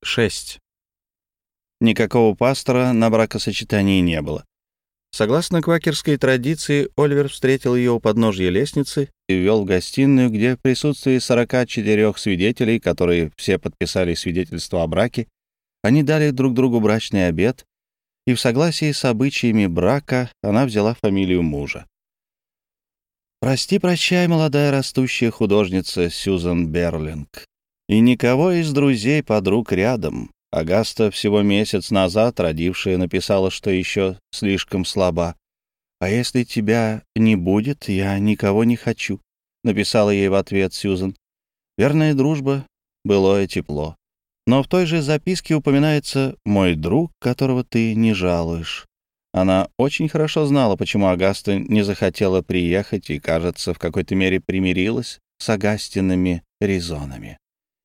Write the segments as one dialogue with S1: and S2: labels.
S1: 6. Никакого пастора на бракосочетании не было. Согласно квакерской традиции, Оливер встретил ее у подножья лестницы и ввел в гостиную, где в присутствии 44 свидетелей, которые все подписали свидетельство о браке, они дали друг другу брачный обет, и в согласии с обычаями брака она взяла фамилию мужа. Прости-прощай, молодая растущая художница Сьюзан Берлинг. И никого из друзей-подруг рядом. Агаста, всего месяц назад родившая, написала, что еще слишком слаба. «А если тебя не будет, я никого не хочу», — написала ей в ответ Сьюзан. «Верная дружба, былое тепло». Но в той же записке упоминается «мой друг, которого ты не жалуешь». Она очень хорошо знала, почему Агаста не захотела приехать и, кажется, в какой-то мере примирилась с Агастиными резонами.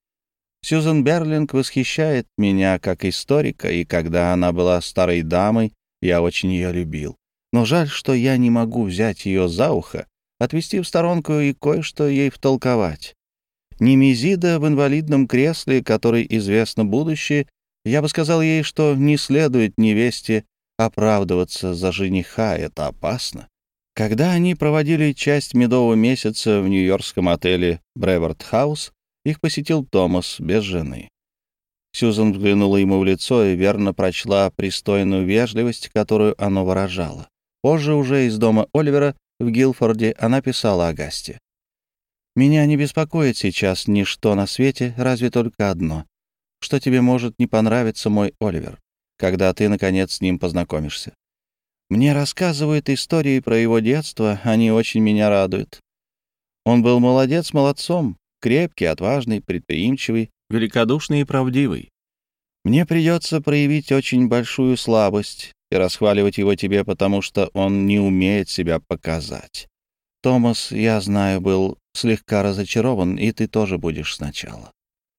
S1: Сьюзан Берлинг восхищает меня как историка, и когда она была старой дамой, я очень ее любил. Но жаль, что я не могу взять ее за ухо, отвести в сторонку и кое-что ей втолковать. Немезида в инвалидном кресле, которой известно будущее, я бы сказал ей, что не следует невесте оправдываться за жениха, это опасно. Когда они проводили часть медового месяца в нью-йоркском отеле «Бреворт Хаус», их посетил Томас без жены. Сьюзан взглянула ему в лицо и верно прочла пристойную вежливость, которую оно выражало. Позже уже из дома Оливера в Гилфорде она писала Агасте: «Меня не беспокоит сейчас ничто на свете, разве только одно. Что тебе может не понравиться, мой Оливер, когда ты, наконец, с ним познакомишься? Мне рассказывают истории про его детство, они очень меня радуют. Он был молодец молодцом, крепкий, отважный, предприимчивый, великодушный и правдивый. Мне придется проявить очень большую слабость и расхваливать его тебе, потому что он не умеет себя показать. Томас, я знаю, был слегка разочарован, и ты тоже будешь сначала».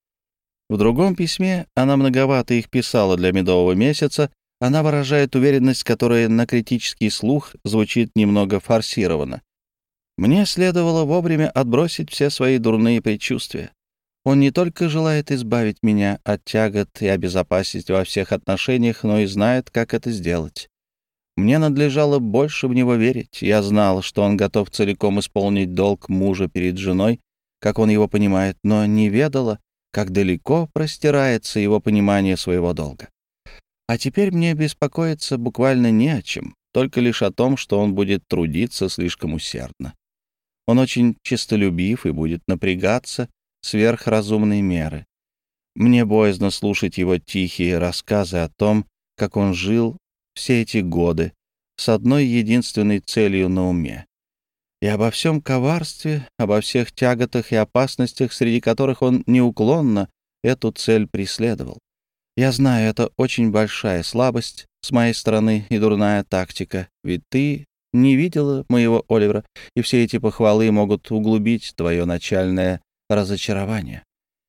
S1: В другом письме, она многовато их писала для медового месяца, она выражает уверенность, которая на критический слух звучит немного форсированно. «Мне следовало вовремя отбросить все свои дурные предчувствия. Он не только желает избавить меня от тягот и обезопасить во всех отношениях, но и знает, как это сделать. Мне надлежало больше в него верить. Я знал, что он готов целиком исполнить долг мужа перед женой, как он его понимает, но не ведала, как далеко простирается его понимание своего долга. А теперь мне беспокоиться буквально не о чем, только лишь о том, что он будет трудиться слишком усердно. Он очень честолюбив и будет напрягаться сверх разумной меры. Мне боязно слушать его тихие рассказы о том, как он жил все эти годы с одной единственной целью на уме. И обо всем коварстве, обо всех тяготах и опасностях, среди которых он неуклонно эту цель преследовал. Я знаю, это очень большая слабость с моей стороны и дурная тактика, ведь ты не видела моего Оливера, и все эти похвалы могут углубить твое начальное разочарование».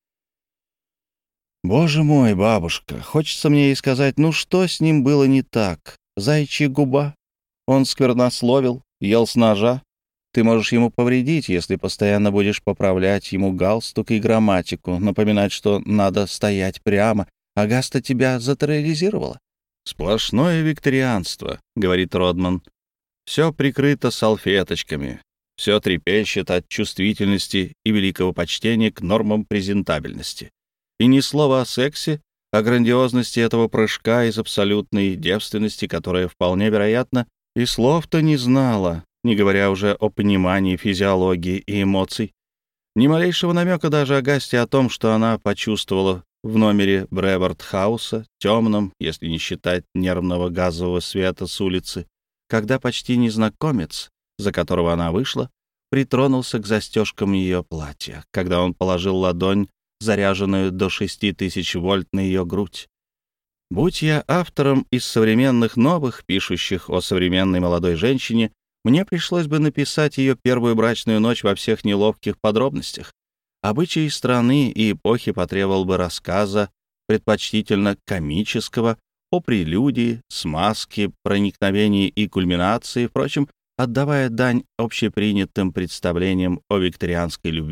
S1: Боже мой, бабушка, хочется мне ей сказать, ну что с ним было не так? Заячья губа? Он сквернословил, ел с ножа. Ты можешь ему повредить, если постоянно будешь поправлять ему галстук и грамматику, напоминать, что надо стоять прямо. Агаста тебя затерроризировала. «Сплошное викторианство», — говорит Родман. «Все прикрыто салфеточками, все трепещет от чувствительности и великого почтения к нормам презентабельности. И ни слова о сексе, о грандиозности этого прыжка из абсолютной девственности, которая, вполне вероятно, и слов-то не знала, не говоря уже о понимании физиологии и эмоций. Ни малейшего намека даже Агасте о том, что она почувствовала в номере Бреворт-хауса, темном, если не считать нервного газового света с улицы, когда почти незнакомец, за которого она вышла, притронулся к застежкам ее платья, когда он положил ладонь, заряженную до 6000 вольт, на ее грудь. Будь я автором из современных новых, пишущих о современной молодой женщине, мне пришлось бы написать ее первую брачную ночь во всех неловких подробностях. Обычай страны и эпохи потребовал бы рассказа, предпочтительно комического, о прелюдии, смазке, проникновении и кульминации, впрочем, отдавая дань общепринятым представлениям о викторианской любви,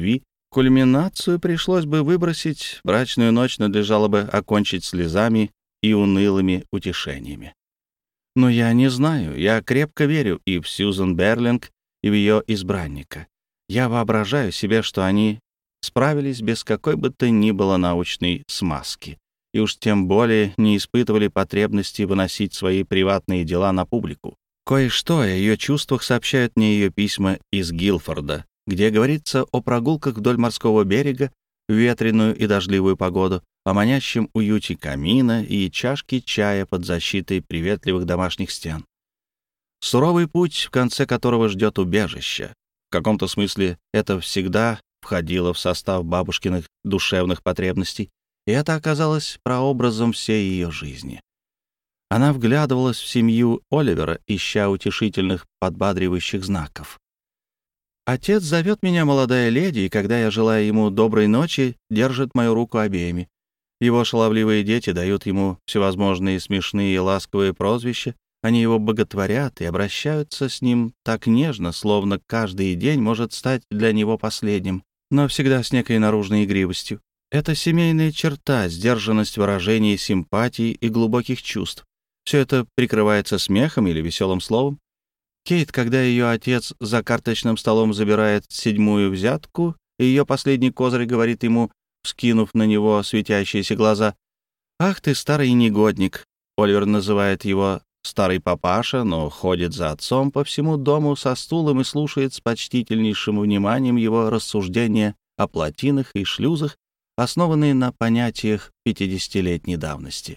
S1: Кульминацию пришлось бы выбросить, брачную ночь надлежало бы окончить слезами и унылыми утешениями. Но я не знаю, я крепко верю и в Сьюзен Берлинг, и в ее избранника. Я воображаю себе, что они справились без какой бы то ни было научной смазки, и уж тем более не испытывали потребности выносить свои приватные дела на публику. Кое-что о ее чувствах сообщают мне ее письма из Гилфорда, где говорится о прогулках вдоль морского берега в ветреную и дождливую погоду, о манящем уюте камина и чашке чая под защитой приветливых домашних стен. Суровый путь, в конце которого ждет убежище. В каком-то смысле это всегда входило в состав бабушкиных душевных потребностей, и это оказалось прообразом всей ее жизни. Она вглядывалась в семью Оливера, ища утешительных, подбадривающих знаков. «Отец зовет меня, молодая леди, и когда я желаю ему доброй ночи, держит мою руку обеими. Его шаловливые дети дают ему всевозможные смешные и ласковые прозвища, они его боготворят и обращаются с ним так нежно, словно каждый день может стать для него последним, но всегда с некой наружной игривостью. Это семейная черта, сдержанность выражений симпатий и глубоких чувств. Все это прикрывается смехом или веселым словом. Кейт, когда ее отец за карточным столом забирает 7-ю взятку, и ее последний козырь говорит ему, вскинув на него светящиеся глаза: «Ах ты, старый негодник!» Оливер называет его «старый папаша», но ходит за отцом по всему дому со стулом и слушает с почтительнейшим вниманием его рассуждения о плотинах и шлюзах, основанные на понятиях 50-летней давности.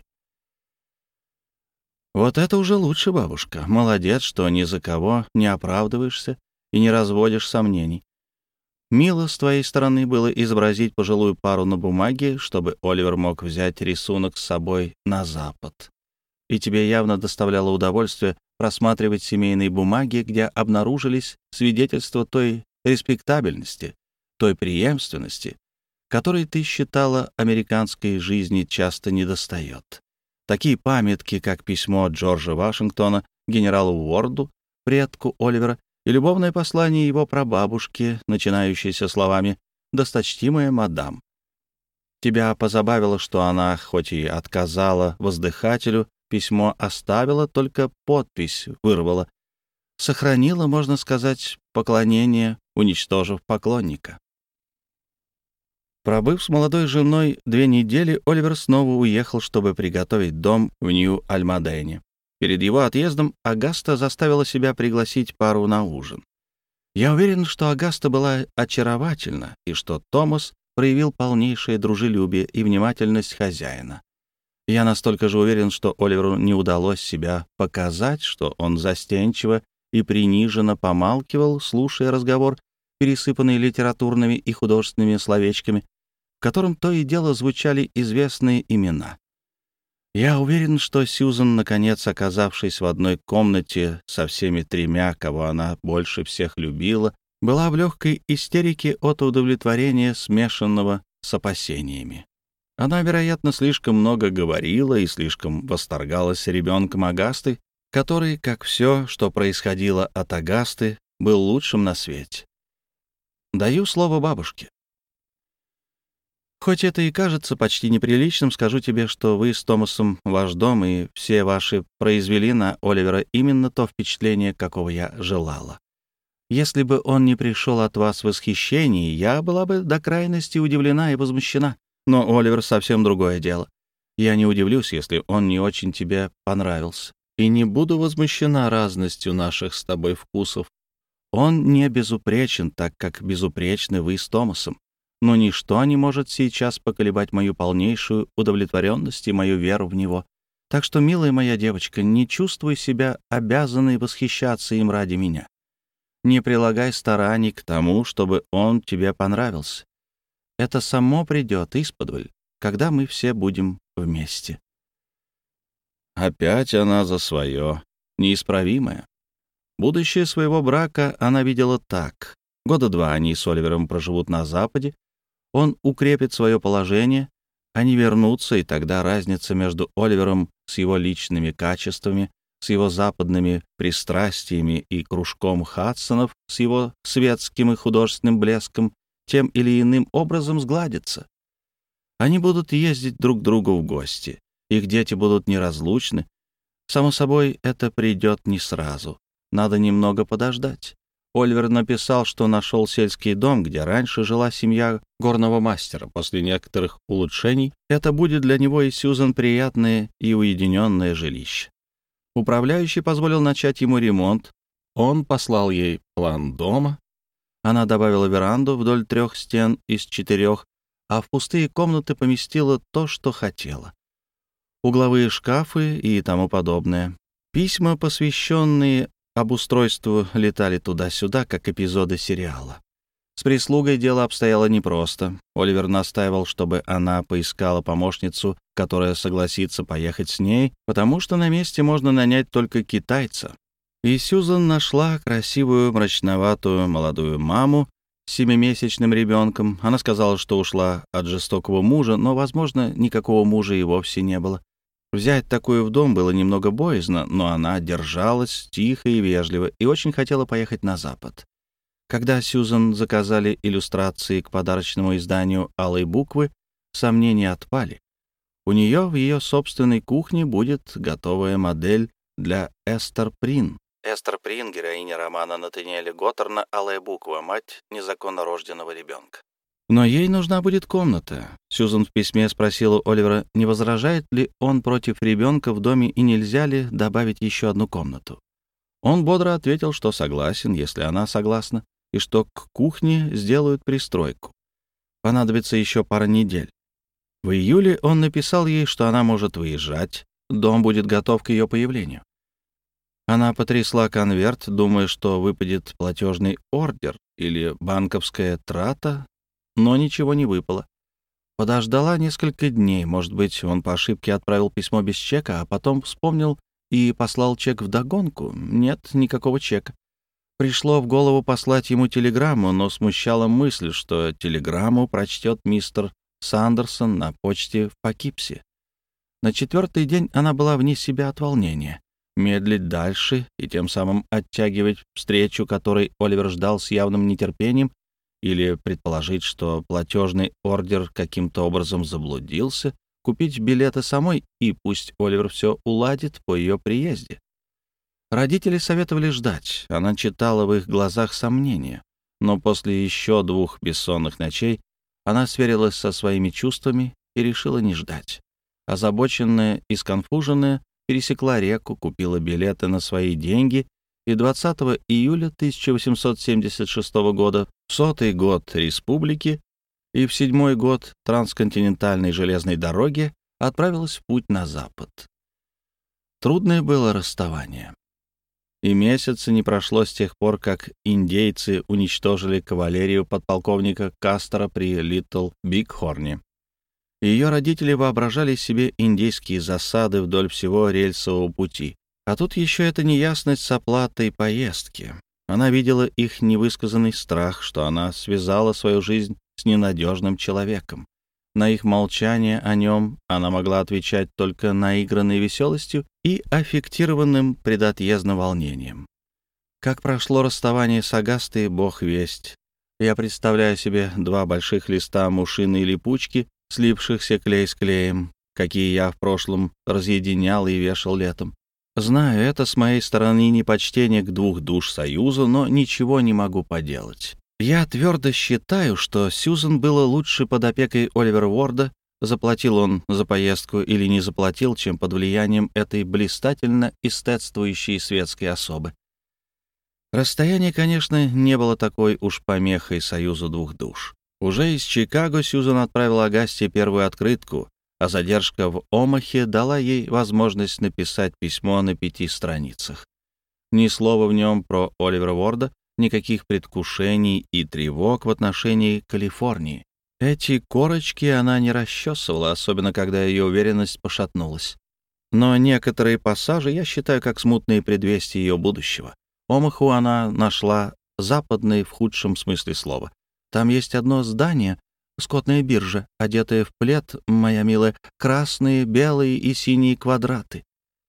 S1: «Вот это уже лучше, бабушка. Молодец, что ни за кого не оправдываешься и не разводишь сомнений. Мило с твоей стороны было изобразить пожилую пару на бумаге, чтобы Оливер мог взять рисунок с собой на Запад. И тебе явно доставляло удовольствие просматривать семейные бумаги, где обнаружились свидетельства той респектабельности, той преемственности, которой ты считала американской жизни часто недостает. Такие памятки, как письмо Джорджа Вашингтона генералу Уорду, предку Оливера, и любовное послание его прабабушки, начинающееся словами «Досточтимая мадам». Тебя позабавило, что она, хоть и отказала воздыхателю, письмо оставила, только подпись вырвала. Сохранила, можно сказать, поклонение, уничтожив поклонника. Пробыв с молодой женой 2 недели, Оливер снова уехал, чтобы приготовить дом в Нью-Альмадене. Перед его отъездом Агаста заставила себя пригласить пару на ужин. Я уверен, что Агаста была очаровательна, и что Томас проявил полнейшее дружелюбие и внимательность хозяина. Я настолько же уверен, что Оливеру не удалось себя показать, что он застенчиво и приниженно помалкивал, слушая разговор, пересыпанный литературными и художественными словечками, в котором то и дело звучали известные имена. Я уверен, что Сьюзен, наконец оказавшись в одной комнате со всеми 3, кого она больше всех любила, была в легкой истерике от удовлетворения, смешанного с опасениями. Она, вероятно, слишком много говорила и слишком восторгалась ребенком Агасты, который, как все, что происходило от Агасты, был лучшим на свете. Даю слово бабушке. Хоть это и кажется почти неприличным, скажу тебе, что вы с Томасом, ваш дом и все ваши произвели на Оливера именно то впечатление, какого я желала. Если бы он не пришел от вас в восхищение, я была бы до крайности удивлена и возмущена. Но Оливер совсем другое дело. Я не удивлюсь, если он не очень тебе понравился. И не буду возмущена разностью наших с тобой вкусов. Он не безупречен, так как безупречны вы с Томасом. Но ничто не может сейчас поколебать мою полнейшую удовлетворенность и мою веру в него. Так что, милая моя девочка, не чувствуй себя обязанной восхищаться им ради меня. Не прилагай стараний к тому, чтобы он тебе понравился. Это само придет исподволь, когда мы все будем вместе. Опять она за свое, неисправимая. Будущее своего брака она видела так. 2 года они с Оливером проживут на Западе, он укрепит свое положение, они вернутся, и тогда разница между Оливером с его личными качествами, с его западными пристрастиями и кружком Хадсонов, с его светским и художественным блеском тем или иным образом сгладится. Они будут ездить друг к другу в гости. Их дети будут неразлучны. Само собой, это придет не сразу. Надо немного подождать. Оливер написал, что нашел сельский дом, где раньше жила семья горного мастера. После некоторых улучшений это будет для него и Сьюзан приятное и уединенное жилище. Управляющий позволил начать ему ремонт. Он послал ей план дома. Она добавила веранду вдоль 3 стен из 4, а в пустые комнаты поместила то, что хотела. Угловые шкафы и тому подобное. Письма, посвященные обустройству, летали туда-сюда, как эпизоды сериала. С прислугой дело обстояло непросто. Оливер настаивал, чтобы она поискала помощницу, которая согласится поехать с ней, потому что на месте можно нанять только китайца. И Сьюзан нашла красивую, мрачноватую молодую маму с 7-месячным ребенком. Она сказала, что ушла от жестокого мужа, но, возможно, никакого мужа и вовсе не было. Взять такую в дом было немного боязно, но она держалась тихо и вежливо и очень хотела поехать на Запад. Когда Сьюзан заказали иллюстрации к подарочному изданию «Алой буквы», сомнения отпали. У нее в ее собственной кухне будет готовая модель для Эстер Прин. Эстер Прин — героиня романа Натаниэля Готтерна «Алая буква», мать незаконно рожденного ребенка. Но ей нужна будет комната. Сьюзан в письме спросила Оливера, не возражает ли он против ребенка в доме и нельзя ли добавить еще одну комнату. Он бодро ответил, что согласен, если она согласна, и что к кухне сделают пристройку. Понадобится еще пара недель. В июле он написал ей, что она может выезжать, дом будет готов к ее появлению. Она потрясла конверт, думая, что выпадет платежный ордер или банковская трата, но ничего не выпало. Подождала несколько дней, может быть, он по ошибке отправил письмо без чека, а потом вспомнил и послал чек вдогонку. Нет, никакого чека. Пришло в голову послать ему телеграмму, но смущала мысль, что телеграмму прочтет мистер Сандерсон на почте в Покипсе. На 4-й день она была вне себя от волнения. Медлить дальше и тем самым оттягивать встречу, которой Оливер ждал с явным нетерпением, или предположить, что платежный ордер каким-то образом заблудился, купить билеты самой, и пусть Оливер все уладит по ее приезде. Родители советовали ждать, она читала в их глазах сомнения, но после еще 2 бессонных ночей она сверилась со своими чувствами и решила не ждать. Озабоченная и сконфуженная, пересекла реку, купила билеты на свои деньги и 20 июля 1876 года, в 100-й год республики и в 7-й год трансконтинентальной железной дороги, отправилась в путь на запад. Трудное было расставание. И месяца не прошло с тех пор, как индейцы уничтожили кавалерию подполковника Кастера при Литл Бигхорне. Ее родители воображали себе индейские засады вдоль всего рельсового пути. А тут еще эта неясность с оплатой поездки. Она видела их невысказанный страх, что она связала свою жизнь с ненадежным человеком. На их молчание о нем она могла отвечать только наигранной веселостью и аффектированным предотъездным волнением. Как прошло расставание с Агастой, бог весть. Я представляю себе 2 больших листа мушиной липучки, слипшихся клей с клеем, какие я в прошлом разъединял и вешал летом. Знаю, это с моей стороны непочтение к 2 душ союза, но ничего не могу поделать. Я твердо считаю, что Сьюзан было лучше под опекой Оливера Уорда, заплатил он за поездку или не заплатил, чем под влиянием этой блистательно эстетствующей светской особы. Расстояние, конечно, не было такой уж помехой союзу 2 душ. Уже из Чикаго Сьюзан отправила Агасте первую открытку, а задержка в Омахе дала ей возможность написать письмо на 5 страницах. Ни слова в нем про Оливера Уорда, никаких предвкушений и тревог в отношении Калифорнии. Эти корочки она не расчесывала, особенно когда ее уверенность пошатнулась. Но некоторые пассажи я считаю как смутные предвестия ее будущего. Омаху она нашла западной в худшем смысле слова. Там есть одно здание, скотная биржа, одетая в плед, моя милая, красные, белые и синие квадраты.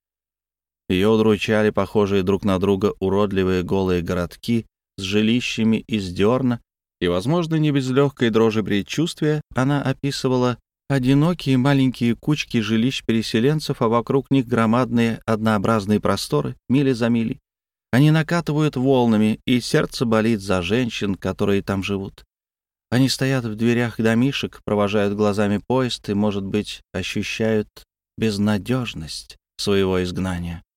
S1: Ее удручали похожие друг на друга уродливые голые городки с жилищами из дерна И, возможно, не без легкой дрожи предчувствия, она описывала одинокие маленькие кучки жилищ переселенцев, а вокруг них громадные однообразные просторы, мили за милей. Они накатывают волнами, и сердце болит за женщин, которые там живут. Они стоят в дверях домишек, провожают глазами поезд и, может быть, ощущают безнадежность своего изгнания.